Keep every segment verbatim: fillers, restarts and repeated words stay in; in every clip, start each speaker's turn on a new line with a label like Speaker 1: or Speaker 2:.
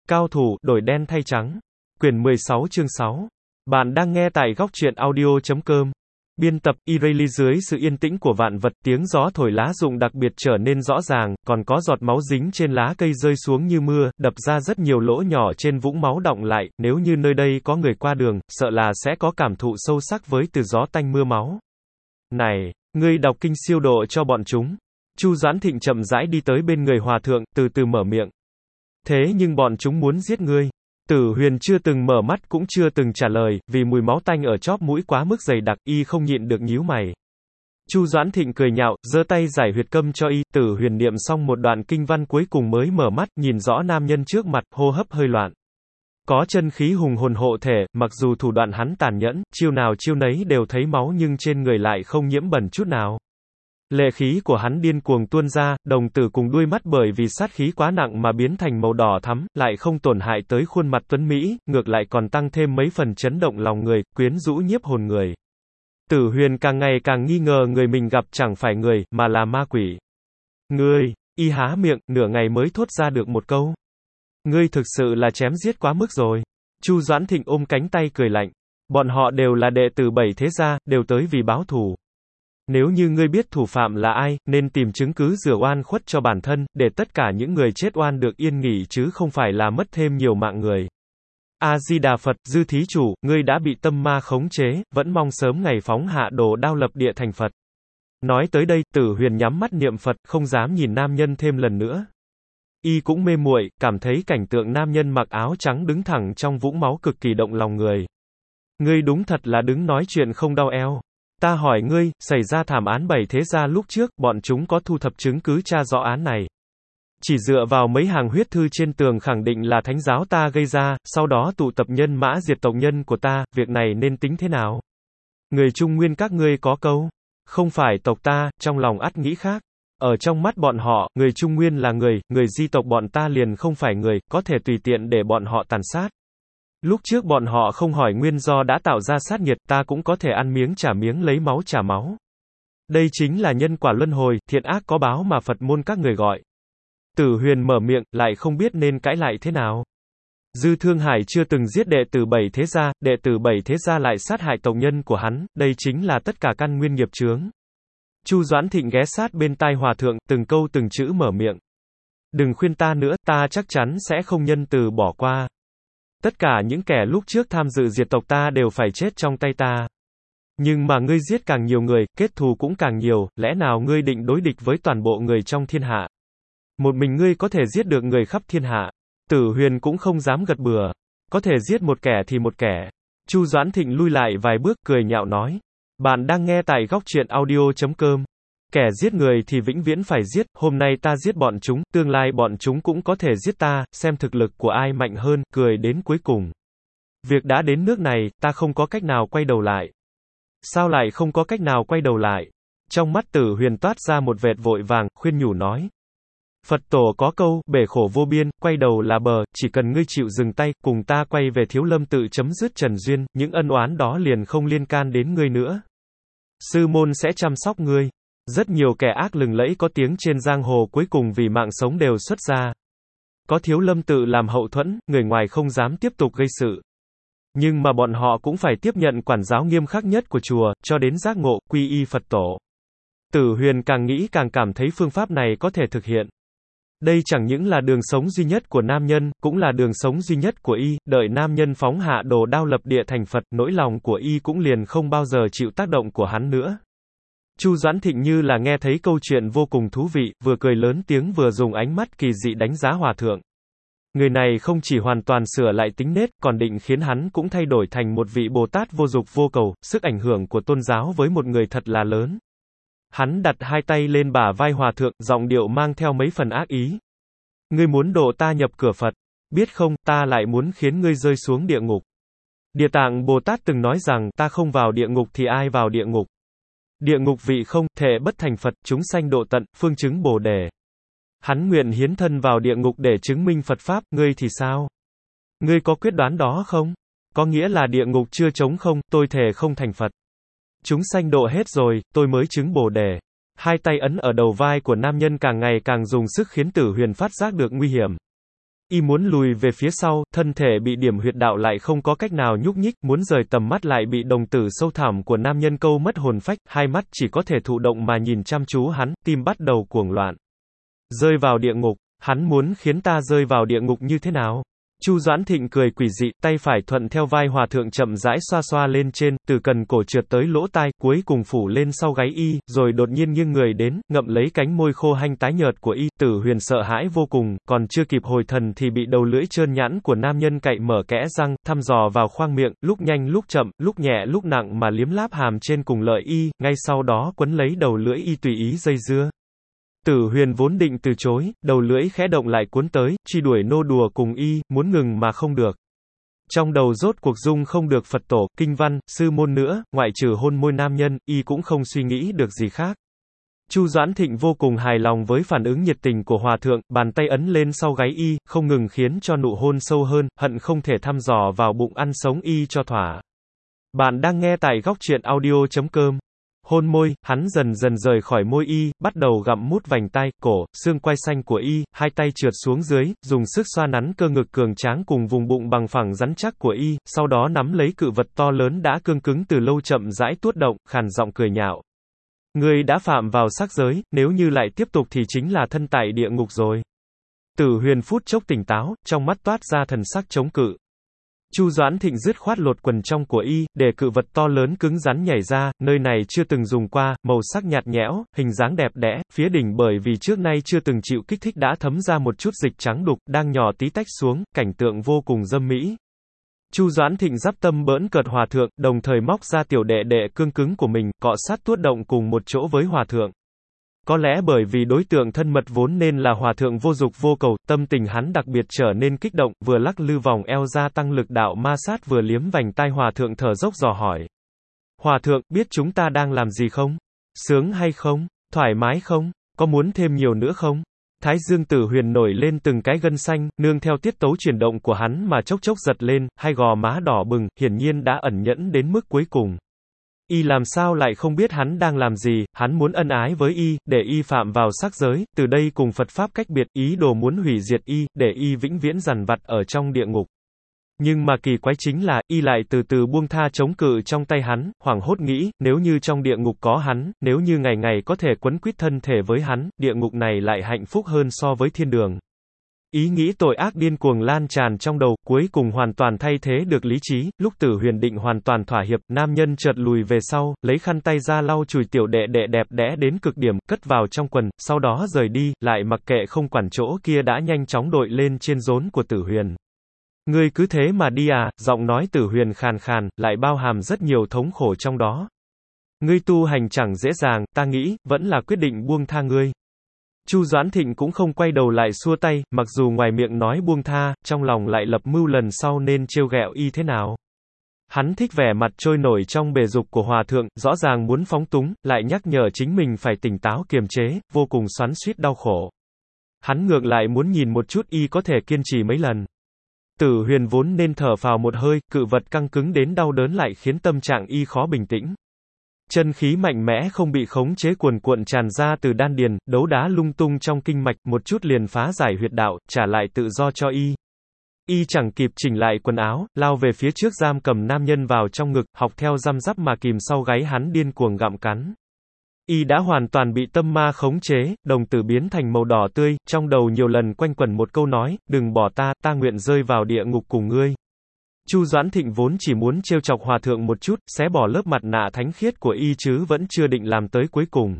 Speaker 1: Cao thủ, đổi đen thay trắng. Quyển mười sáu chương sáu. Bạn đang nghe tại góc truyện audio chấm com. Biên tập, Ireli. Dưới sự yên tĩnh của vạn vật, tiếng gió thổi lá rụng đặc biệt trở nên rõ ràng, còn có giọt máu dính trên lá cây rơi xuống như mưa, đập ra rất nhiều lỗ nhỏ trên vũng máu đọng lại, nếu như nơi đây có người qua đường, sợ là sẽ có cảm thụ sâu sắc với từ gió tanh mưa máu. Này, ngươi đọc kinh siêu độ cho bọn chúng. Chu Doãn Thịnh chậm rãi đi tới bên người hòa thượng, từ từ mở miệng. Thế nhưng bọn chúng muốn giết ngươi. Tử Huyền chưa từng mở mắt cũng chưa từng trả lời, vì mùi máu tanh ở chóp mũi quá mức dày đặc, y không nhịn được nhíu mày. Chu Doãn Thịnh cười nhạo, giơ tay giải huyệt câm cho y. Tử Huyền niệm xong một đoạn kinh văn cuối cùng mới mở mắt, nhìn rõ nam nhân trước mặt, hô hấp hơi loạn. Có chân khí hùng hồn hộ thể, mặc dù thủ đoạn hắn tàn nhẫn, chiêu nào chiêu nấy đều thấy máu nhưng trên người lại không nhiễm bẩn chút nào. Lệ khí của hắn điên cuồng tuôn ra, đồng tử cùng đuôi mắt bởi vì sát khí quá nặng mà biến thành màu đỏ thắm, lại không tổn hại tới khuôn mặt tuấn mỹ, ngược lại còn tăng thêm mấy phần chấn động lòng người, quyến rũ nhiếp hồn người. Tử Huyền càng ngày càng nghi ngờ người mình gặp chẳng phải người, mà là ma quỷ. Ngươi, y há miệng, nửa ngày mới thốt ra được một câu. Ngươi thực sự là chém giết quá mức rồi. Chu Doãn Thịnh ôm cánh tay cười lạnh. Bọn họ đều là đệ tử bảy thế gia, đều tới vì báo thù. Nếu như ngươi biết thủ phạm là ai, nên tìm chứng cứ rửa oan khuất cho bản thân, để tất cả những người chết oan được yên nghỉ chứ không phải là mất thêm nhiều mạng người. A-di-đà Phật, Dư thí chủ, ngươi đã bị tâm ma khống chế, vẫn mong sớm ngày phóng hạ đồ đao lập địa thành Phật. Nói tới đây, Tử Huyền nhắm mắt niệm Phật, không dám nhìn nam nhân thêm lần nữa. Y cũng mê muội, cảm thấy cảnh tượng nam nhân mặc áo trắng đứng thẳng trong vũng máu cực kỳ động lòng người. Ngươi đúng thật là đứng nói chuyện không đau eo. Ta hỏi ngươi, xảy ra thảm án bảy thế gia lúc trước, bọn chúng có thu thập chứng cứ tra rõ án này. Chỉ dựa vào mấy hàng huyết thư trên tường khẳng định là thánh giáo ta gây ra, sau đó tụ tập nhân mã diệt tộc nhân của ta, việc này nên tính thế nào? Người Trung Nguyên các ngươi có câu, không phải tộc ta, trong lòng ắt nghĩ khác. Ở trong mắt bọn họ, người Trung Nguyên là người, người di tộc bọn ta liền không phải người, có thể tùy tiện để bọn họ tàn sát. Lúc trước bọn họ không hỏi nguyên do đã tạo ra sát nhiệt, ta cũng có thể ăn miếng trả miếng lấy máu trả máu. Đây chính là nhân quả luân hồi, thiện ác có báo mà Phật môn các người gọi. Tử Huyền mở miệng, lại không biết nên cãi lại thế nào. Dư Thương Hải chưa từng giết đệ tử bảy thế gia, đệ tử bảy thế gia lại sát hại tộc nhân của hắn, đây chính là tất cả căn nguyên nghiệp chướng. Chu Doãn Thịnh ghé sát bên tai hòa thượng, từng câu từng chữ mở miệng. Đừng khuyên ta nữa, ta chắc chắn sẽ không nhân từ bỏ qua. Tất cả những kẻ lúc trước tham dự diệt tộc ta đều phải chết trong tay ta. Nhưng mà ngươi giết càng nhiều người, kết thù cũng càng nhiều, lẽ nào ngươi định đối địch với toàn bộ người trong thiên hạ? Một mình ngươi có thể giết được người khắp thiên hạ. Tử Huyền cũng không dám gật bừa. Có thể giết một kẻ thì một kẻ. Chu Doãn Thịnh lui lại vài bước, cười nhạo nói. Bạn đang nghe tại góc truyện audio chấm com. Kẻ giết người thì vĩnh viễn phải giết, hôm nay ta giết bọn chúng, tương lai bọn chúng cũng có thể giết ta, xem thực lực của ai mạnh hơn, cười đến cuối cùng. Việc đã đến nước này, ta không có cách nào quay đầu lại. Sao lại không có cách nào quay đầu lại? Trong mắt Tử Huyền toát ra một vệt vội vàng, khuyên nhủ nói. Phật tổ có câu, bể khổ vô biên, quay đầu là bờ, chỉ cần ngươi chịu dừng tay, cùng ta quay về Thiếu Lâm tự chấm dứt trần duyên, những ân oán đó liền không liên can đến ngươi nữa. Sư môn sẽ chăm sóc ngươi. Rất nhiều kẻ ác lừng lẫy có tiếng trên giang hồ cuối cùng vì mạng sống đều xuất ra. Có Thiếu Lâm tự làm hậu thuẫn, người ngoài không dám tiếp tục gây sự. Nhưng mà bọn họ cũng phải tiếp nhận quản giáo nghiêm khắc nhất của chùa, cho đến giác ngộ, quy y Phật tổ. Tử Huyền càng nghĩ càng cảm thấy phương pháp này có thể thực hiện. Đây chẳng những là đường sống duy nhất của nam nhân, cũng là đường sống duy nhất của y, đợi nam nhân phóng hạ đồ đao lập địa thành Phật, nỗi lòng của y cũng liền không bao giờ chịu tác động của hắn nữa. Chu Doãn Thịnh như là nghe thấy câu chuyện vô cùng thú vị, vừa cười lớn tiếng vừa dùng ánh mắt kỳ dị đánh giá hòa thượng. Người này không chỉ hoàn toàn sửa lại tính nết, còn định khiến hắn cũng thay đổi thành một vị Bồ Tát vô dục vô cầu, sức ảnh hưởng của tôn giáo với một người thật là lớn. Hắn đặt hai tay lên bả vai hòa thượng, giọng điệu mang theo mấy phần ác ý. Ngươi muốn độ ta nhập cửa Phật, biết không, ta lại muốn khiến ngươi rơi xuống địa ngục. Địa Tạng Bồ Tát từng nói rằng, ta không vào địa ngục thì ai vào địa ngục. Địa ngục vị không, thể bất thành Phật, chúng sanh độ tận, phương chứng Bồ đề. Hắn nguyện hiến thân vào địa ngục để chứng minh Phật Pháp, ngươi thì sao? Ngươi có quyết đoán đó không? Có nghĩa là địa ngục chưa trống không, tôi thề không thành Phật. Chúng sanh độ hết rồi, tôi mới chứng Bồ đề. Hai tay ấn ở đầu vai của nam nhân càng ngày càng dùng sức khiến Tử Huyền phát giác được nguy hiểm. Y muốn lùi về phía sau, thân thể bị điểm huyệt đạo lại không có cách nào nhúc nhích, muốn rời tầm mắt lại bị đồng tử sâu thẳm của nam nhân câu mất hồn phách, hai mắt chỉ có thể thụ động mà nhìn chăm chú hắn, tim bắt đầu cuồng loạn. Rơi vào địa ngục, hắn muốn khiến ta rơi vào địa ngục như thế nào? Chu Doãn Thịnh cười quỷ dị, tay phải thuận theo vai hòa thượng chậm rãi xoa xoa lên trên, từ cần cổ trượt tới lỗ tai, cuối cùng phủ lên sau gáy y, rồi đột nhiên nghiêng người đến, ngậm lấy cánh môi khô hanh tái nhợt của y. Tử Huyền sợ hãi vô cùng, còn chưa kịp hồi thần thì bị đầu lưỡi trơn nhẵn của nam nhân cạy mở kẽ răng, thăm dò vào khoang miệng, lúc nhanh lúc chậm, lúc nhẹ lúc nặng mà liếm láp hàm trên cùng lợi y, ngay sau đó quấn lấy đầu lưỡi y tùy ý dây dưa. Tử Huyền vốn định từ chối, đầu lưỡi khẽ động lại cuốn tới, truy đuổi nô đùa cùng y, muốn ngừng mà không được. Trong đầu rốt cuộc dung không được Phật tổ, kinh văn, sư môn nữa, ngoại trừ hôn môi nam nhân, y cũng không suy nghĩ được gì khác. Chu Doãn Thịnh vô cùng hài lòng với phản ứng nhiệt tình của hòa thượng, bàn tay ấn lên sau gáy y, không ngừng khiến cho nụ hôn sâu hơn, hận không thể thăm dò vào bụng ăn sống y cho thỏa. Bạn đang nghe tại góc truyện audio chấm com. Hôn môi, hắn dần dần rời khỏi môi y, bắt đầu gặm mút vành tai, cổ, xương quai xanh của y, hai tay trượt xuống dưới, dùng sức xoa nắn cơ ngực cường tráng cùng vùng bụng bằng phẳng rắn chắc của y, sau đó nắm lấy cự vật to lớn đã cương cứng từ lâu chậm rãi tuốt động, khàn giọng cười nhạo. Ngươi đã phạm vào sắc giới, nếu như lại tiếp tục thì chính là thân tại địa ngục rồi. Tử Huyền phút chốc tỉnh táo, trong mắt toát ra thần sắc chống cự. Chu Doãn Thịnh dứt khoát lột quần trong của y, để cự vật to lớn cứng rắn nhảy ra, nơi này chưa từng dùng qua, màu sắc nhạt nhẽo, hình dáng đẹp đẽ, phía đỉnh bởi vì trước nay chưa từng chịu kích thích đã thấm ra một chút dịch trắng đục, đang nhỏ tí tách xuống, cảnh tượng vô cùng dâm mỹ. Chu Doãn Thịnh giáp tâm bỡn cợt hòa thượng, đồng thời móc ra tiểu đệ đệ cương cứng của mình, cọ sát tuốt động cùng một chỗ với hòa thượng. Có lẽ bởi vì đối tượng thân mật vốn nên là hòa thượng vô dục vô cầu, tâm tình hắn đặc biệt trở nên kích động, vừa lắc lư vòng eo ra tăng lực đạo ma sát vừa liếm vành tai hòa thượng thở dốc dò hỏi. Hòa thượng, biết chúng ta đang làm gì không? Sướng hay không? Thoải mái không? Có muốn thêm nhiều nữa không? Thái dương Tử Huyền nổi lên từng cái gân xanh, nương theo tiết tấu chuyển động của hắn mà chốc chốc giật lên, hai gò má đỏ bừng, hiển nhiên đã ẩn nhẫn đến mức cuối cùng. Y làm sao lại không biết hắn đang làm gì, hắn muốn ân ái với y, để y phạm vào sắc giới, từ đây cùng Phật Pháp cách biệt, ý đồ muốn hủy diệt y, để y vĩnh viễn dằn vặt ở trong địa ngục. Nhưng mà kỳ quái chính là, y lại từ từ buông tha chống cự trong tay hắn, hoảng hốt nghĩ, nếu như trong địa ngục có hắn, nếu như ngày ngày có thể quấn quýt thân thể với hắn, địa ngục này lại hạnh phúc hơn so với thiên đường. Ý nghĩ tội ác điên cuồng lan tràn trong đầu, cuối cùng hoàn toàn thay thế được lý trí, lúc Tử Huyền định hoàn toàn thỏa hiệp, nam nhân chợt lùi về sau, lấy khăn tay ra lau chùi tiểu đệ đệ đẹp đẽ đến cực điểm, cất vào trong quần, sau đó rời đi, lại mặc kệ không quản chỗ kia đã nhanh chóng đội lên trên rốn của Tử Huyền. Ngươi cứ thế mà đi à, giọng nói Tử Huyền khàn khàn, lại bao hàm rất nhiều thống khổ trong đó. Ngươi tu hành chẳng dễ dàng, ta nghĩ, vẫn là quyết định buông tha ngươi. Chu Doãn Thịnh cũng không quay đầu lại xua tay, mặc dù ngoài miệng nói buông tha, trong lòng lại lập mưu lần sau nên trêu ghẹo y thế nào. Hắn thích vẻ mặt trôi nổi trong bề dục của hòa thượng, rõ ràng muốn phóng túng, lại nhắc nhở chính mình phải tỉnh táo kiềm chế, vô cùng xoắn xuýt đau khổ. Hắn ngược lại muốn nhìn một chút y có thể kiên trì mấy lần. Tử Huyền vốn nên thở phào một hơi, cự vật căng cứng đến đau đớn lại khiến tâm trạng y khó bình tĩnh. Chân khí mạnh mẽ không bị khống chế cuồn cuộn tràn ra từ đan điền, đấu đá lung tung trong kinh mạch, một chút liền phá giải huyệt đạo, trả lại tự do cho y. Y chẳng kịp chỉnh lại quần áo, lao về phía trước giam cầm nam nhân vào trong ngực, học theo răm rắp mà kìm sau gáy hắn điên cuồng gặm cắn. Y đã hoàn toàn bị tâm ma khống chế, đồng tử biến thành màu đỏ tươi, trong đầu nhiều lần quanh quẩn một câu nói, đừng bỏ ta, ta nguyện rơi vào địa ngục cùng ngươi. Chu Doãn Thịnh vốn chỉ muốn trêu chọc hòa thượng một chút, xé bỏ lớp mặt nạ thánh khiết của y chứ vẫn chưa định làm tới cuối cùng.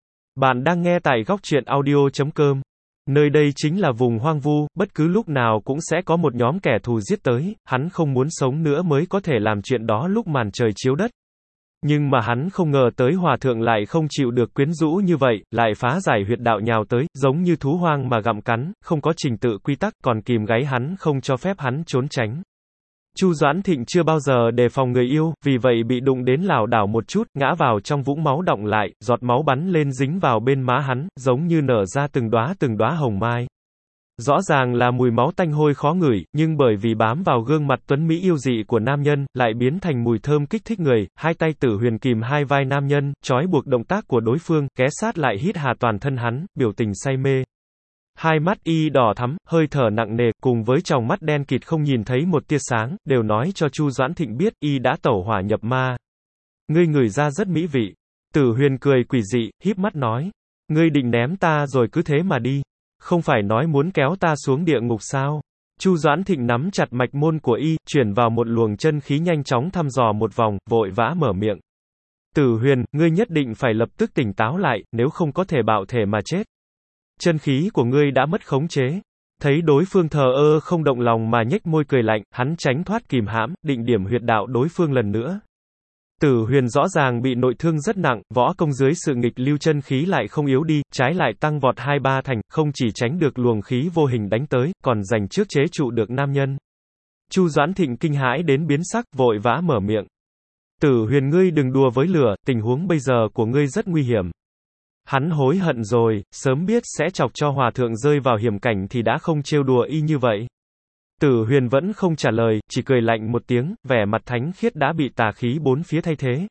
Speaker 1: Bạn đang nghe tại góc truyện audio chấm com. Nơi đây chính là vùng hoang vu, bất cứ lúc nào cũng sẽ có một nhóm kẻ thù giết tới, hắn không muốn sống nữa mới có thể làm chuyện đó lúc màn trời chiếu đất. Nhưng mà hắn không ngờ tới hòa thượng lại không chịu được quyến rũ như vậy, lại phá giải huyệt đạo nhào tới, giống như thú hoang mà gặm cắn, không có trình tự quy tắc, còn kìm gáy hắn không cho phép hắn trốn tránh. Chu Doãn Thịnh chưa bao giờ đề phòng người yêu, vì vậy bị đụng đến lảo đảo một chút, ngã vào trong vũng máu đọng lại, giọt máu bắn lên dính vào bên má hắn, giống như nở ra từng đóa từng đóa hồng mai. Rõ ràng là mùi máu tanh hôi khó ngửi, nhưng bởi vì bám vào gương mặt tuấn mỹ yêu dị của nam nhân, lại biến thành mùi thơm kích thích người, hai tay Tử Huyền kìm hai vai nam nhân, trói buộc động tác của đối phương, ghé sát lại hít hà toàn thân hắn, biểu tình say mê. Hai mắt y đỏ thắm, hơi thở nặng nề, cùng với tròng mắt đen kịt không nhìn thấy một tia sáng, đều nói cho Chu Doãn Thịnh biết, y đã tẩu hỏa nhập ma. Ngươi ngửi ra rất mỹ vị. Tử Huyền cười quỷ dị, híp mắt nói. Ngươi định ném ta rồi cứ thế mà đi. Không phải nói muốn kéo ta xuống địa ngục sao? Chu Doãn Thịnh nắm chặt mạch môn của y, chuyển vào một luồng chân khí nhanh chóng thăm dò một vòng, vội vã mở miệng. Tử Huyền, ngươi nhất định phải lập tức tỉnh táo lại, nếu không có thể bạo thể mà chết. Chân khí của ngươi đã mất khống chế. Thấy đối phương thờ ơ không động lòng mà nhếch môi cười lạnh, hắn tránh thoát kìm hãm, định điểm huyệt đạo đối phương lần nữa. Tử Huyền rõ ràng bị nội thương rất nặng, võ công dưới sự nghịch lưu chân khí lại không yếu đi, trái lại tăng vọt hai ba thành, không chỉ tránh được luồng khí vô hình đánh tới, còn giành trước chế trụ được nam nhân. Chu Doãn Thịnh kinh hãi đến biến sắc, vội vã mở miệng. Tử Huyền, ngươi đừng đùa với lửa, tình huống bây giờ của ngươi rất nguy hiểm. Hắn hối hận rồi, sớm biết sẽ chọc cho hòa thượng rơi vào hiểm cảnh thì đã không trêu đùa y như vậy. Tử Huyền vẫn không trả lời, chỉ cười lạnh một tiếng, vẻ mặt thánh khiết đã bị tà khí bốn phía thay thế.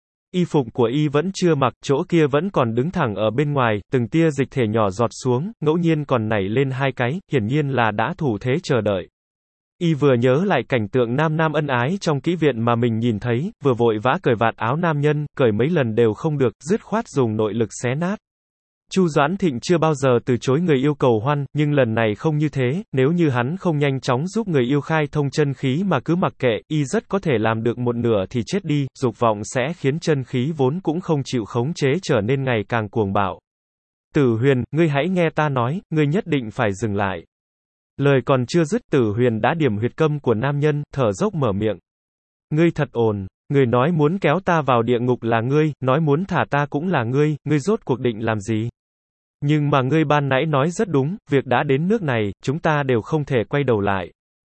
Speaker 1: Y phục của y vẫn chưa mặc, chỗ kia vẫn còn đứng thẳng ở bên ngoài, từng tia dịch thể nhỏ giọt xuống, ngẫu nhiên còn nảy lên hai cái, hiển nhiên là đã thủ thế chờ đợi. Y vừa nhớ lại cảnh tượng nam nam ân ái trong kỹ viện mà mình nhìn thấy, vừa vội vã cởi vạt áo nam nhân, cởi mấy lần đều không được, dứt khoát dùng nội lực xé nát. Chu Doãn Thịnh chưa bao giờ từ chối người yêu cầu hoan, nhưng lần này không như thế, nếu như hắn không nhanh chóng giúp người yêu khai thông chân khí mà cứ mặc kệ, y rất có thể làm được một nửa thì chết đi, dục vọng sẽ khiến chân khí vốn cũng không chịu khống chế trở nên ngày càng cuồng bạo. Tử Huyền, ngươi hãy nghe ta nói, ngươi nhất định phải dừng lại. Lời còn chưa dứt, Tử Huyền đã điểm huyệt câm của nam nhân, thở dốc mở miệng. Ngươi thật ồn, ngươi nói muốn kéo ta vào địa ngục là ngươi, nói muốn thả ta cũng là ngươi, ngươi rốt cuộc định làm gì? Nhưng mà ngươi ban nãy nói rất đúng, việc đã đến nước này, chúng ta đều không thể quay đầu lại.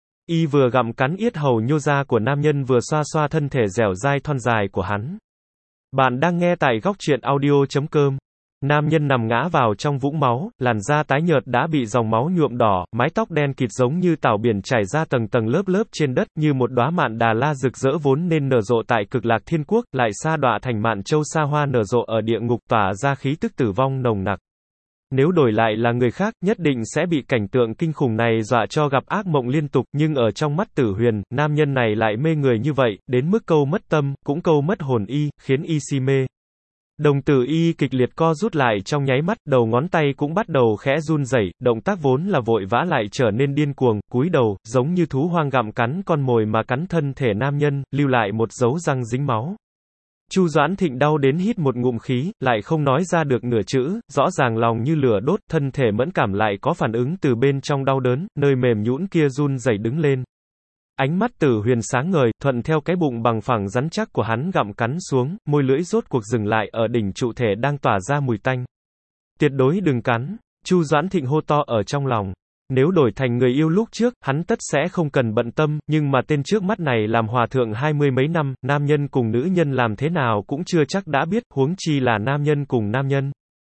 Speaker 1: Y vừa gặm cắn yết hầu nhô ra của nam nhân vừa xoa xoa thân thể dẻo dai thon dài của hắn. Bạn đang nghe tại góc truyện audio chấm com. Nam nhân nằm ngã vào trong vũng máu, làn da tái nhợt đã bị dòng máu nhuộm đỏ, mái tóc đen kịt giống như tảo biển trải ra tầng tầng lớp lớp trên đất, như một đóa mạn đà la rực rỡ vốn nên nở rộ tại Cực Lạc Thiên Quốc, lại sa đọa thành mạn châu sa hoa nở rộ ở địa ngục, tỏa ra khí tức tử vong nồng nặc. Nếu đổi lại là người khác, nhất định sẽ bị cảnh tượng kinh khủng này dọa cho gặp ác mộng liên tục, nhưng ở trong mắt Tử Huyền, nam nhân này lại mê người như vậy, đến mức câu mất tâm, cũng câu mất hồn y, khiến y si mê. Đồng tử y kịch liệt co rút lại trong nháy mắt, đầu ngón tay cũng bắt đầu khẽ run rẩy, động tác vốn là vội vã lại trở nên điên cuồng, cúi đầu, giống như thú hoang gặm cắn con mồi mà cắn thân thể nam nhân, lưu lại một dấu răng dính máu. Chu Doãn Thịnh đau đến hít một ngụm khí, lại không nói ra được nửa chữ, rõ ràng lòng như lửa đốt, thân thể mẫn cảm lại có phản ứng từ bên trong đau đớn, nơi mềm nhũn kia run rẩy đứng lên. Ánh mắt Tử Huyền sáng ngời, thuận theo cái bụng bằng phẳng rắn chắc của hắn gặm cắn xuống, môi lưỡi rốt cuộc dừng lại ở đỉnh trụ thể đang tỏa ra mùi tanh. Tuyệt đối đừng cắn, Chu Doãn Thịnh hô to ở trong lòng. Nếu đổi thành người yêu lúc trước, hắn tất sẽ không cần bận tâm, nhưng mà tên trước mắt này làm hòa thượng hai mươi mấy năm, nam nhân cùng nữ nhân làm thế nào cũng chưa chắc đã biết, huống chi là nam nhân cùng nam nhân.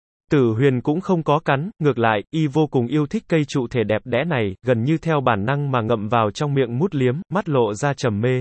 Speaker 1: Tử Huyền cũng không có cắn, ngược lại, y vô cùng yêu thích cây trụ thể đẹp đẽ này, gần như theo bản năng mà ngậm vào trong miệng mút liếm, mắt lộ ra trầm mê.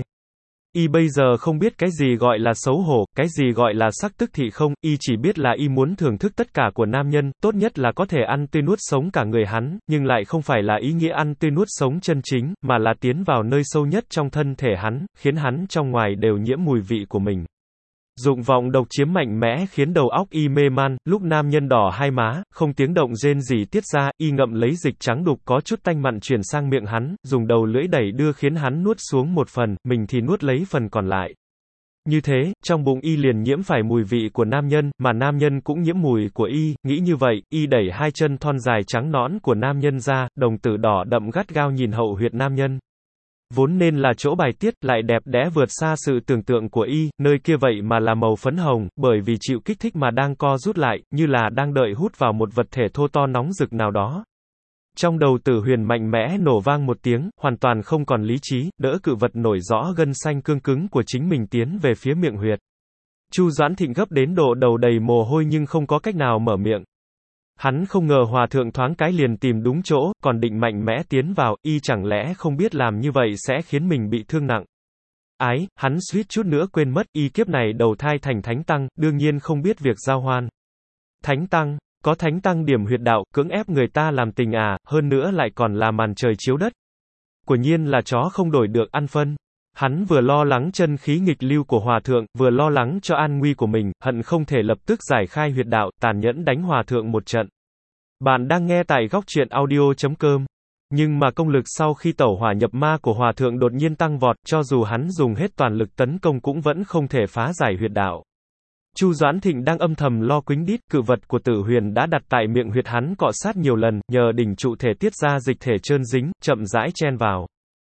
Speaker 1: Y bây giờ không biết cái gì gọi là xấu hổ, cái gì gọi là sắc tức thị không, y chỉ biết là y muốn thưởng thức tất cả của nam nhân, tốt nhất là có thể ăn tươi nuốt sống cả người hắn, nhưng lại không phải là ý nghĩa ăn tươi nuốt sống chân chính, mà là tiến vào nơi sâu nhất trong thân thể hắn, khiến hắn trong ngoài đều nhiễm mùi vị của mình. Dụng vọng độc chiếm mạnh mẽ khiến đầu óc y mê man, lúc nam nhân đỏ hai má, không tiếng động rên rỉ tiết ra, y ngậm lấy dịch trắng đục có chút tanh mặn truyền sang miệng hắn, dùng đầu lưỡi đẩy đưa khiến hắn nuốt xuống một phần, mình thì nuốt lấy phần còn lại. Như thế, trong bụng y liền nhiễm phải mùi vị của nam nhân, mà nam nhân cũng nhiễm mùi của y, nghĩ như vậy, y đẩy hai chân thon dài trắng nõn của nam nhân ra, đồng tử đỏ đậm gắt gao nhìn hậu huyệt nam nhân. Vốn nên là chỗ bài tiết, lại đẹp đẽ vượt xa sự tưởng tượng của y, nơi kia vậy mà là màu phấn hồng, bởi vì chịu kích thích mà đang co rút lại, như là đang đợi hút vào một vật thể thô to nóng rực nào đó. Trong đầu Tử Huyền mạnh mẽ nổ vang một tiếng, hoàn toàn không còn lý trí, đỡ cự vật nổi rõ gân xanh cương cứng của chính mình tiến về phía miệng huyệt. Chu Doãn Thịnh gấp đến độ đầu đầy mồ hôi nhưng không có cách nào mở miệng. Hắn không ngờ hòa thượng thoáng cái liền tìm đúng chỗ, còn định mạnh mẽ tiến vào, y chẳng lẽ không biết làm như vậy sẽ khiến mình bị thương nặng. Ái, hắn suýt chút nữa quên mất, y kiếp này đầu thai thành thánh tăng, đương nhiên không biết việc giao hoan. Thánh tăng, Có thánh tăng điểm huyệt đạo, cưỡng ép người ta làm tình à, hơn nữa lại còn là màn trời chiếu đất. Quả nhiên là chó không đổi được ăn phân. Hắn vừa lo lắng chân khí nghịch lưu của hòa thượng, vừa lo lắng cho an nguy của mình, hận không thể lập tức giải khai huyệt đạo, tàn nhẫn đánh hòa thượng một trận. Bạn đang nghe tại góc truyện audio chấm com. Nhưng mà công lực sau khi tẩu hỏa nhập ma của hòa thượng đột nhiên tăng vọt, cho dù hắn dùng hết toàn lực tấn công cũng vẫn không thể phá giải huyệt đạo. Chu Doãn Thịnh đang âm thầm lo quýnh đít, cự vật của Tử Huyền đã đặt tại miệng huyệt hắn cọ sát nhiều lần, nhờ đỉnh trụ thể tiết ra dịch thể trơn dính, chậm rãi chen vào.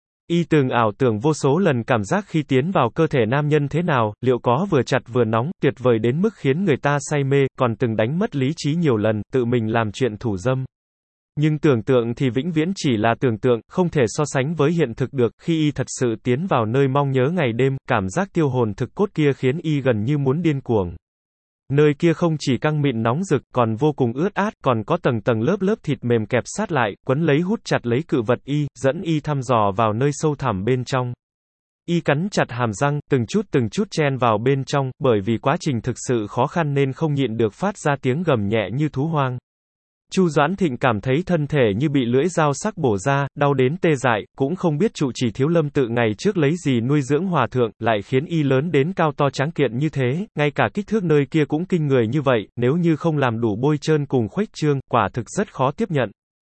Speaker 1: Y từng ảo tưởng vô số lần cảm giác khi tiến vào cơ thể nam nhân thế nào, liệu có vừa chặt vừa nóng, tuyệt vời đến mức khiến người ta say mê, còn từng đánh mất lý trí nhiều lần, tự mình làm chuyện thủ dâm. Nhưng tưởng tượng thì vĩnh viễn chỉ là tưởng tượng, không thể so sánh với hiện thực được, khi y thật sự tiến vào nơi mong nhớ ngày đêm, cảm giác tiêu hồn thực cốt kia khiến y gần như muốn điên cuồng. Nơi kia không chỉ căng mịn nóng rực, còn vô cùng ướt át, còn có tầng tầng lớp lớp thịt mềm kẹp sát lại, quấn lấy hút chặt lấy cự vật y, dẫn y thăm dò vào nơi sâu thẳm bên trong. Y cắn chặt hàm răng, từng chút từng chút chen vào bên trong, bởi vì quá trình thực sự khó khăn nên không nhịn được phát ra tiếng gầm nhẹ như thú hoang. Chu Doãn Thịnh cảm thấy thân thể như bị lưỡi dao sắc bổ ra, đau đến tê dại, cũng không biết trụ trì Thiếu Lâm tự ngày trước lấy gì nuôi dưỡng hòa thượng, lại khiến y lớn đến cao to tráng kiện như thế, ngay cả kích thước nơi kia cũng kinh người như vậy, nếu như không làm đủ bôi trơn cùng khuếch trương, quả thực rất khó tiếp nhận.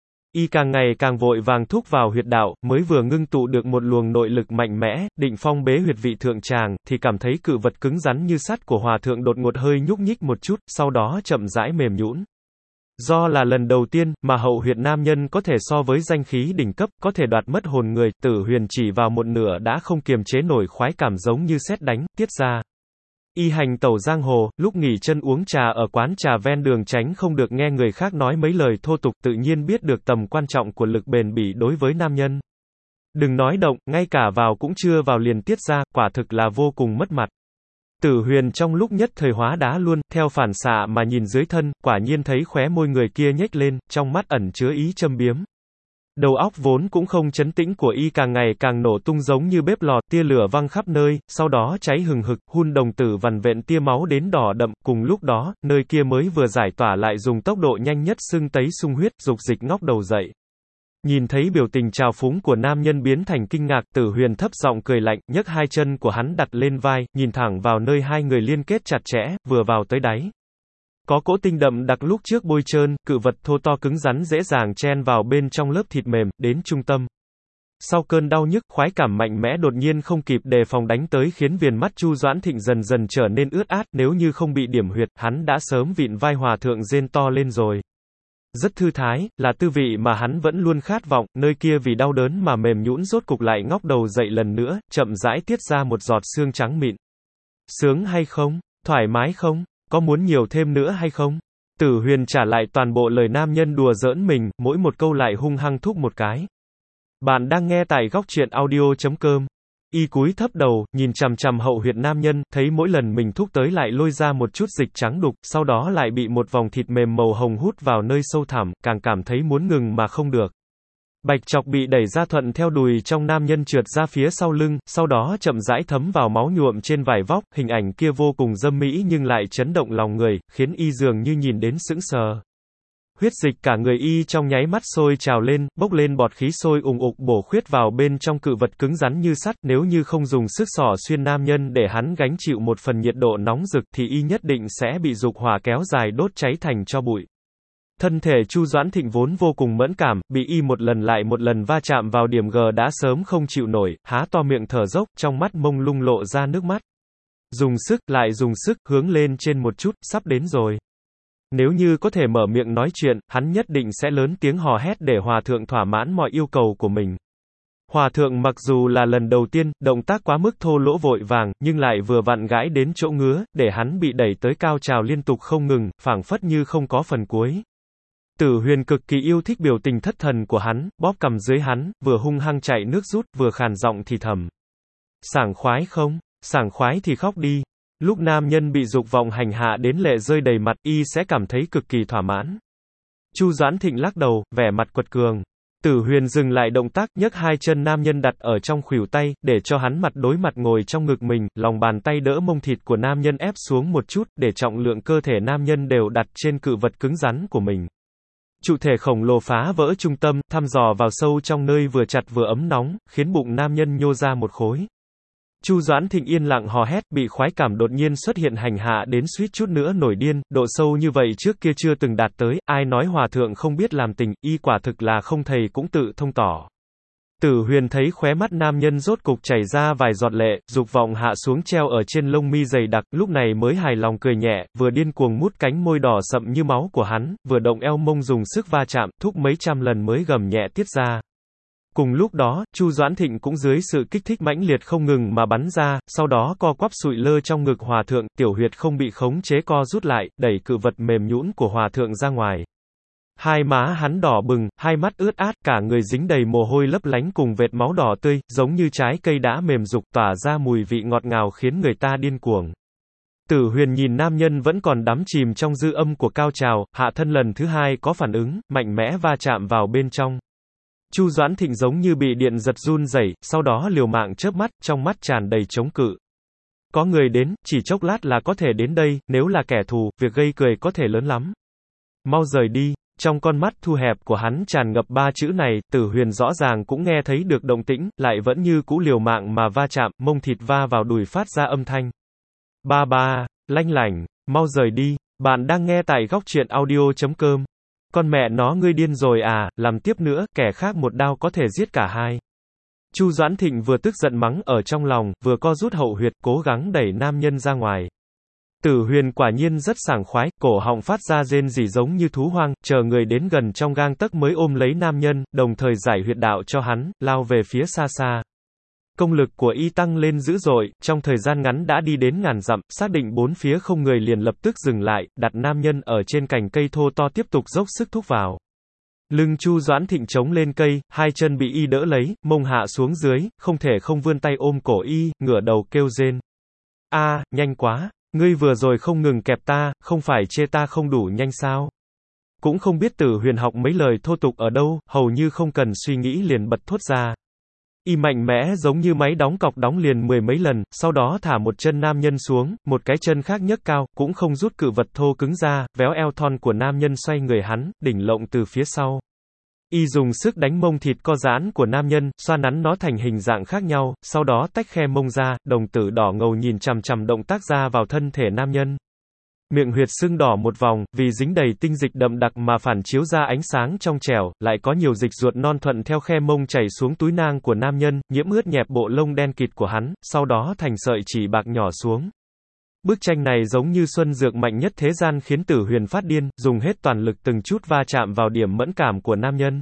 Speaker 1: Y càng ngày càng vội vàng thúc vào huyệt đạo, mới vừa ngưng tụ được một luồng nội lực mạnh mẽ, định phong bế huyệt vị thượng tràng, thì cảm thấy cự vật cứng rắn như sắt của hòa thượng đột ngột hơi nhúc nhích một chút, sau đó chậm rãi mềm nhũn. Do là lần đầu tiên, mà hậu huyệt nam nhân có thể so với danh khí đỉnh cấp, có thể đoạt mất hồn người, Tử Huyền chỉ vào một nửa đã không kiềm chế nổi khoái cảm giống như sét đánh, tiết ra. Y hành tẩu giang hồ, lúc nghỉ chân uống trà ở quán trà ven đường tránh không được nghe người khác nói mấy lời thô tục, tự nhiên biết được tầm quan trọng của lực bền bỉ đối với nam nhân. Đừng nói động, ngay cả vào cũng chưa vào liền tiết ra, quả thực là vô cùng mất mặt. Tử Huyền trong lúc nhất thời hóa đá luôn, theo phản xạ mà nhìn dưới thân, quả nhiên thấy khóe môi người kia nhếch lên, trong mắt ẩn chứa ý châm biếm. Đầu óc vốn cũng không trấn tĩnh của y càng ngày càng nổ tung giống như bếp lò, tia lửa văng khắp nơi, sau đó cháy hừng hực, hun đồng tử vằn vện tia máu đến đỏ đậm, cùng lúc đó, nơi kia mới vừa giải tỏa lại dùng tốc độ nhanh nhất sưng tấy sung huyết, dục dịch ngóc đầu dậy. Nhìn thấy biểu tình trào phúng của nam nhân biến thành kinh ngạc, Tử Huyền thấp giọng cười lạnh, nhấc hai chân của hắn đặt lên vai, nhìn thẳng vào nơi hai người liên kết chặt chẽ, vừa vào tới đáy. Có cỗ tinh đậm đặc lúc trước bôi trơn, cự vật thô to cứng rắn dễ dàng chen vào bên trong lớp thịt mềm, đến trung tâm. Sau cơn đau nhức, khoái cảm mạnh mẽ đột nhiên không kịp đề phòng đánh tới khiến viền mắt Chu Doãn Thịnh dần dần trở nên ướt át, nếu như không bị điểm huyệt, hắn đã sớm vịn vai hòa thượng rên to lên rồi. Rất thư thái, là tư vị mà hắn vẫn luôn khát vọng, nơi kia vì đau đớn mà mềm nhũn rốt cục lại ngóc đầu dậy lần nữa, chậm rãi tiết ra một giọt xương trắng mịn. Sướng hay không? Thoải mái không? Có muốn nhiều thêm nữa hay không? Tử Huyền trả lại toàn bộ lời nam nhân đùa giỡn mình, mỗi một câu lại hung hăng thúc một cái. Bạn đang nghe tại góc truyện audio chấm com. Y cúi thấp đầu, nhìn chằm chằm hậu huyệt nam nhân, thấy mỗi lần mình thúc tới lại lôi ra một chút dịch trắng đục, sau đó lại bị một vòng thịt mềm màu hồng hút vào nơi sâu thẳm, càng cảm thấy muốn ngừng mà không được. Bạch chọc bị đẩy ra thuận theo đùi trong nam nhân trượt ra phía sau lưng, sau đó chậm rãi thấm vào máu nhuộm trên vải vóc, hình ảnh kia vô cùng dâm mỹ nhưng lại chấn động lòng người, khiến y dường như nhìn đến sững sờ. Huyết dịch cả người y trong nháy mắt sôi trào lên, bốc lên bọt khí sôi ùng ục bổ khuyết vào bên trong cự vật cứng rắn như sắt, nếu như không dùng sức xỏ xuyên nam nhân để hắn gánh chịu một phần nhiệt độ nóng rực thì y nhất định sẽ bị dục hỏa kéo dài đốt cháy thành tro bụi. Thân thể Chu Doãn Thịnh vốn vô cùng mẫn cảm, bị y một lần lại một lần va chạm vào điểm G đã sớm không chịu nổi, há to miệng thở dốc, trong mắt mông lung lộ ra nước mắt. Dùng sức, lại dùng sức, hướng lên trên một chút, sắp đến rồi. Nếu như có thể mở miệng nói chuyện, hắn nhất định sẽ lớn tiếng hò hét để hòa thượng thỏa mãn mọi yêu cầu của mình. Hòa thượng mặc dù là lần đầu tiên, động tác quá mức thô lỗ vội vàng, nhưng lại vừa vặn gãi đến chỗ ngứa, để hắn bị đẩy tới cao trào liên tục không ngừng, phảng phất như không có phần cuối. Tử Huyền cực kỳ yêu thích biểu tình thất thần của hắn, bóp cầm dưới hắn, vừa hung hăng chạy nước rút, vừa khàn giọng thì thầm. Sảng khoái không? Sảng khoái thì khóc đi. Lúc nam nhân bị dục vọng hành hạ đến lệ rơi đầy mặt, y sẽ cảm thấy cực kỳ thỏa mãn. Chu Doãn Thịnh lắc đầu, vẻ mặt quật cường. Tử Huyền dừng lại động tác, nhấc hai chân nam nhân đặt ở trong khuỷu tay, để cho hắn mặt đối mặt ngồi trong ngực mình, lòng bàn tay đỡ mông thịt của nam nhân ép xuống một chút, để trọng lượng cơ thể nam nhân đều đặt trên cự vật cứng rắn của mình. Trụ thể khổng lồ phá vỡ trung tâm, thăm dò vào sâu trong nơi vừa chặt vừa ấm nóng, khiến bụng nam nhân nhô ra một khối. Chu Doãn Thịnh yên lặng hò hét, bị khoái cảm đột nhiên xuất hiện hành hạ đến suýt chút nữa nổi điên, độ sâu như vậy trước kia chưa từng đạt tới, ai nói hòa thượng không biết làm tình, y quả thực là không thầy cũng tự thông tỏ. Tử Huyền thấy khóe mắt nam nhân rốt cục chảy ra vài giọt lệ, dục vọng hạ xuống treo ở trên lông mi dày đặc, lúc này mới hài lòng cười nhẹ, vừa điên cuồng mút cánh môi đỏ sậm như máu của hắn, vừa động eo mông dùng sức va chạm, thúc mấy trăm lần mới gầm nhẹ tiết ra. Cùng lúc đó, Chu Doãn Thịnh cũng dưới sự kích thích mãnh liệt không ngừng mà bắn ra, sau đó co quắp sụi lơ trong ngực hòa thượng, tiểu huyệt không bị khống chế co rút lại, đẩy cự vật mềm nhũn của hòa thượng ra ngoài. Hai má hắn đỏ bừng, hai mắt ướt át, cả người dính đầy mồ hôi lấp lánh cùng vệt máu đỏ tươi, giống như trái cây đã mềm rục tỏa ra mùi vị ngọt ngào khiến người ta điên cuồng. Tử Huyền nhìn nam nhân vẫn còn đắm chìm trong dư âm của cao trào, hạ thân lần thứ hai có phản ứng, mạnh mẽ va chạm vào bên trong. Chu Doãn Thịnh giống như bị điện giật run rẩy, sau đó liều mạng chớp mắt, trong mắt tràn đầy chống cự. Có người đến, chỉ chốc lát là có thể đến đây, nếu là kẻ thù, việc gây cười có thể lớn lắm. Mau rời đi. Trong con mắt thu hẹp của hắn tràn ngập ba chữ này, Tử Huyền rõ ràng cũng nghe thấy được động tĩnh, lại vẫn như cũ liều mạng mà va chạm, mông thịt va vào đùi phát ra âm thanh. Ba ba, lanh lảnh, mau rời đi. Bạn đang nghe tại góc truyện audio chấm com. Con mẹ nó ngươi điên rồi à, làm tiếp nữa, kẻ khác một đao có thể giết cả hai. Chu Doãn Thịnh vừa tức giận mắng ở trong lòng, vừa co rút hậu huyệt, cố gắng đẩy nam nhân ra ngoài. Tử Huyền quả nhiên rất sảng khoái, cổ họng phát ra rên rỉ giống như thú hoang, chờ người đến gần trong gang tấc mới ôm lấy nam nhân, đồng thời giải huyệt đạo cho hắn, lao về phía xa xa. Công lực của y tăng lên dữ dội, trong thời gian ngắn đã đi đến ngàn dặm, xác định bốn phía không người liền lập tức dừng lại, đặt nam nhân ở trên cành cây thô to tiếp tục dốc sức thúc vào. Lưng Chu Doãn Thịnh chống lên cây, hai chân bị y đỡ lấy, mông hạ xuống dưới, không thể không vươn tay ôm cổ y, ngửa đầu kêu rên. A, nhanh quá! Ngươi vừa rồi không ngừng kẹp ta, không phải chê ta không đủ nhanh sao? Cũng không biết Tử Huyền học mấy lời thô tục ở đâu, hầu như không cần suy nghĩ liền bật thốt ra. Y mạnh mẽ giống như máy đóng cọc đóng liền mười mấy lần, sau đó thả một chân nam nhân xuống, một cái chân khác nhấc cao, cũng không rút cự vật thô cứng ra, véo eo thon của nam nhân xoay người hắn, đỉnh lộng từ phía sau. Y dùng sức đánh mông thịt co giãn của nam nhân, xoa nắn nó thành hình dạng khác nhau, sau đó tách khe mông ra, đồng tử đỏ ngầu nhìn chằm chằm động tác ra vào thân thể nam nhân. Miệng huyệt sưng đỏ một vòng, vì dính đầy tinh dịch đậm đặc mà phản chiếu ra ánh sáng trong trẻo, lại có nhiều dịch ruột non thuận theo khe mông chảy xuống túi nang của nam nhân, nhiễm ướt nhẹp bộ lông đen kịt của hắn, sau đó thành sợi chỉ bạc nhỏ xuống. Bức tranh này giống như xuân dược mạnh nhất thế gian khiến Tử Huyền phát điên, dùng hết toàn lực từng chút va chạm vào điểm mẫn cảm của nam nhân.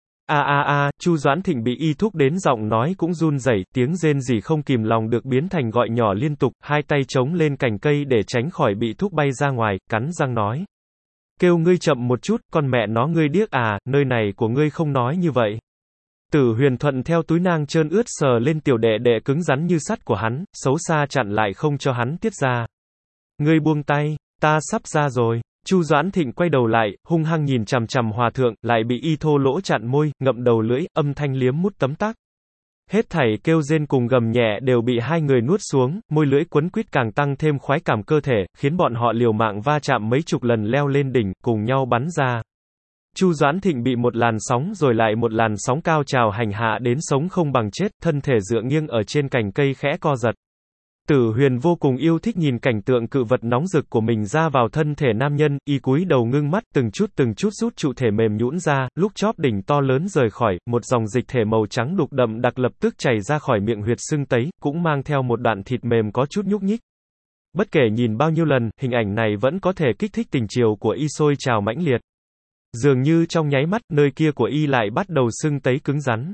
Speaker 1: A a a, Chu Doãn Thịnh bị y thúc đến giọng nói cũng run rẩy, tiếng rên rỉ không kìm lòng được biến thành gọi nhỏ liên tục, hai tay chống lên cành cây để tránh khỏi bị thúc bay ra ngoài, cắn răng nói. Kêu ngươi chậm một chút, con mẹ nó ngươi điếc à, nơi này của ngươi không nói như vậy. Tử Huyền thuận theo túi nang trơn ướt sờ lên tiểu đệ đệ cứng rắn như sắt của hắn, xấu xa chặn lại không cho hắn tiết ra. Ngươi buông tay, ta sắp ra rồi. Chu Doãn Thịnh quay đầu lại, hung hăng nhìn chằm chằm hòa thượng, lại bị y thô lỗ chặn môi, ngậm đầu lưỡi, âm thanh liếm mút tấm tắc. Hết thảy kêu rên cùng gầm nhẹ đều bị hai người nuốt xuống, môi lưỡi quấn quýt càng tăng thêm khoái cảm cơ thể, khiến bọn họ liều mạng va chạm mấy chục lần leo lên đỉnh, cùng nhau bắn ra. Chu Doãn Thịnh bị một làn sóng rồi lại một làn sóng cao trào hành hạ đến sống không bằng chết, thân thể dựa nghiêng ở trên cành cây khẽ co giật. Tử Huyền vô cùng yêu thích nhìn cảnh tượng cự vật nóng rực của mình ra vào thân thể nam nhân, y cúi đầu ngưng mắt, từng chút từng chút rút trụ thể mềm nhũn ra, lúc chóp đỉnh to lớn rời khỏi, một dòng dịch thể màu trắng đục đậm đặc lập tức chảy ra khỏi miệng huyệt sưng tấy, cũng mang theo một đoạn thịt mềm có chút nhúc nhích. Bất kể nhìn bao nhiêu lần, hình ảnh này vẫn có thể kích thích tình chiều của y sôi trào mãnh liệt. Dường như trong nháy mắt, nơi kia của y lại bắt đầu sưng tấy cứng rắn.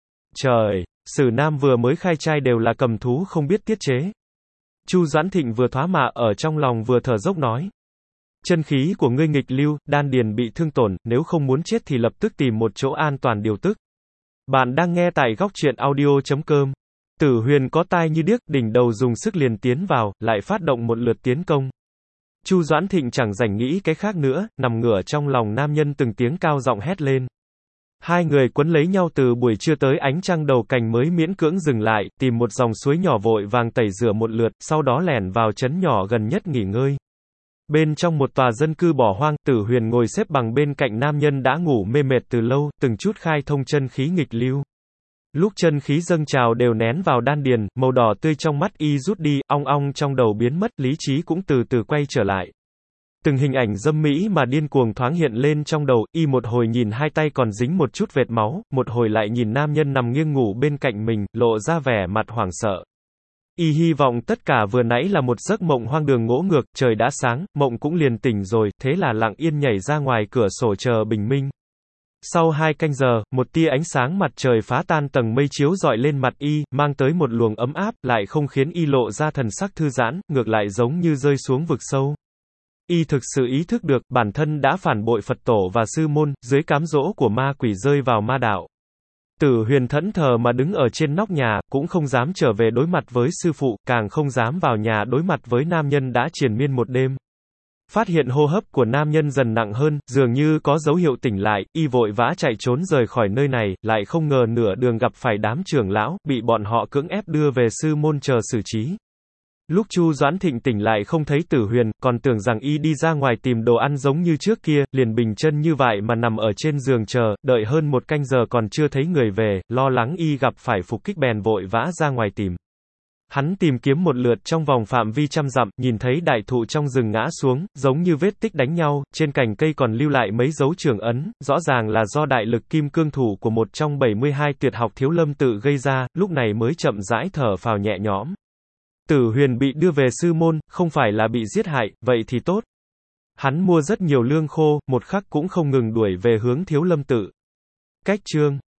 Speaker 1: Trời, Sử Nam vừa mới khai trai đều là cầm thú không biết tiết chế. Chu Doãn Thịnh vừa thoá mạ ở trong lòng vừa thở dốc nói. Chân khí của ngươi nghịch lưu, đan điền bị thương tổn, nếu không muốn chết thì lập tức tìm một chỗ an toàn điều tức. Bạn đang nghe tại góc truyện audio chấm com. Tử Huyền có tai như điếc, đỉnh đầu dùng sức liền tiến vào, lại phát động một lượt tiến công. Chu Doãn Thịnh chẳng rảnh nghĩ cái khác nữa, nằm ngửa trong lòng nam nhân từng tiếng cao giọng hét lên. Hai người quấn lấy nhau từ buổi trưa tới ánh trăng đầu cành mới miễn cưỡng dừng lại, tìm một dòng suối nhỏ vội vàng tẩy rửa một lượt, sau đó lẻn vào trấn nhỏ gần nhất nghỉ ngơi. Bên trong một tòa dân cư bỏ hoang, Tử Huyền ngồi xếp bằng bên cạnh nam nhân đã ngủ mê mệt từ lâu, từng chút khai thông chân khí nghịch lưu. Lúc chân khí dâng trào đều nén vào đan điền, màu đỏ tươi trong mắt y rút đi, ong ong trong đầu biến mất, lý trí cũng từ từ quay trở lại. Từng hình ảnh dâm mỹ mà điên cuồng thoáng hiện lên trong đầu, y một hồi nhìn hai tay còn dính một chút vệt máu, một hồi lại nhìn nam nhân nằm nghiêng ngủ bên cạnh mình, lộ ra vẻ mặt hoảng sợ. Y hy vọng tất cả vừa nãy là một giấc mộng hoang đường ngỗ ngược, trời đã sáng, mộng cũng liền tỉnh rồi, thế là lặng yên nhảy ra ngoài cửa sổ chờ bình minh. Sau hai canh giờ, một tia ánh sáng mặt trời phá tan tầng mây chiếu rọi lên mặt y, mang tới một luồng ấm áp, lại không khiến y lộ ra thần sắc thư giãn, ngược lại giống như rơi xuống vực sâu. Y thực sự ý thức được, bản thân đã phản bội Phật tổ và sư môn, dưới cám dỗ của ma quỷ rơi vào ma đạo. Tử Huyền thẫn thờ mà đứng ở trên nóc nhà, cũng không dám trở về đối mặt với sư phụ, càng không dám vào nhà đối mặt với nam nhân đã triền miên một đêm. Phát hiện hô hấp của nam nhân dần nặng hơn, dường như có dấu hiệu tỉnh lại, y vội vã chạy trốn rời khỏi nơi này, lại không ngờ nửa đường gặp phải đám trưởng lão, bị bọn họ cưỡng ép đưa về sư môn chờ xử trí. Lúc Chu Doãn Thịnh tỉnh lại không thấy Tử Huyền, còn tưởng rằng y đi ra ngoài tìm đồ ăn giống như trước kia, liền bình chân như vậy mà nằm ở trên giường chờ, đợi hơn một canh giờ còn chưa thấy người về, lo lắng y gặp phải phục kích bèn vội vã ra ngoài tìm. Hắn tìm kiếm một lượt trong vòng phạm vi trăm dặm, nhìn thấy đại thụ trong rừng ngã xuống, giống như vết tích đánh nhau, trên cành cây còn lưu lại mấy dấu trường ấn, rõ ràng là do đại lực kim cương thủ của một trong bảy mươi hai tuyệt học Thiếu Lâm tự gây ra, lúc này mới chậm rãi thở phào nhẹ nhõm. Tử Huyền bị đưa về sư môn, không phải là bị giết hại, vậy thì tốt. Hắn mua rất nhiều lương khô, một khắc cũng không ngừng đuổi về hướng Thiếu Lâm tự. Cách chương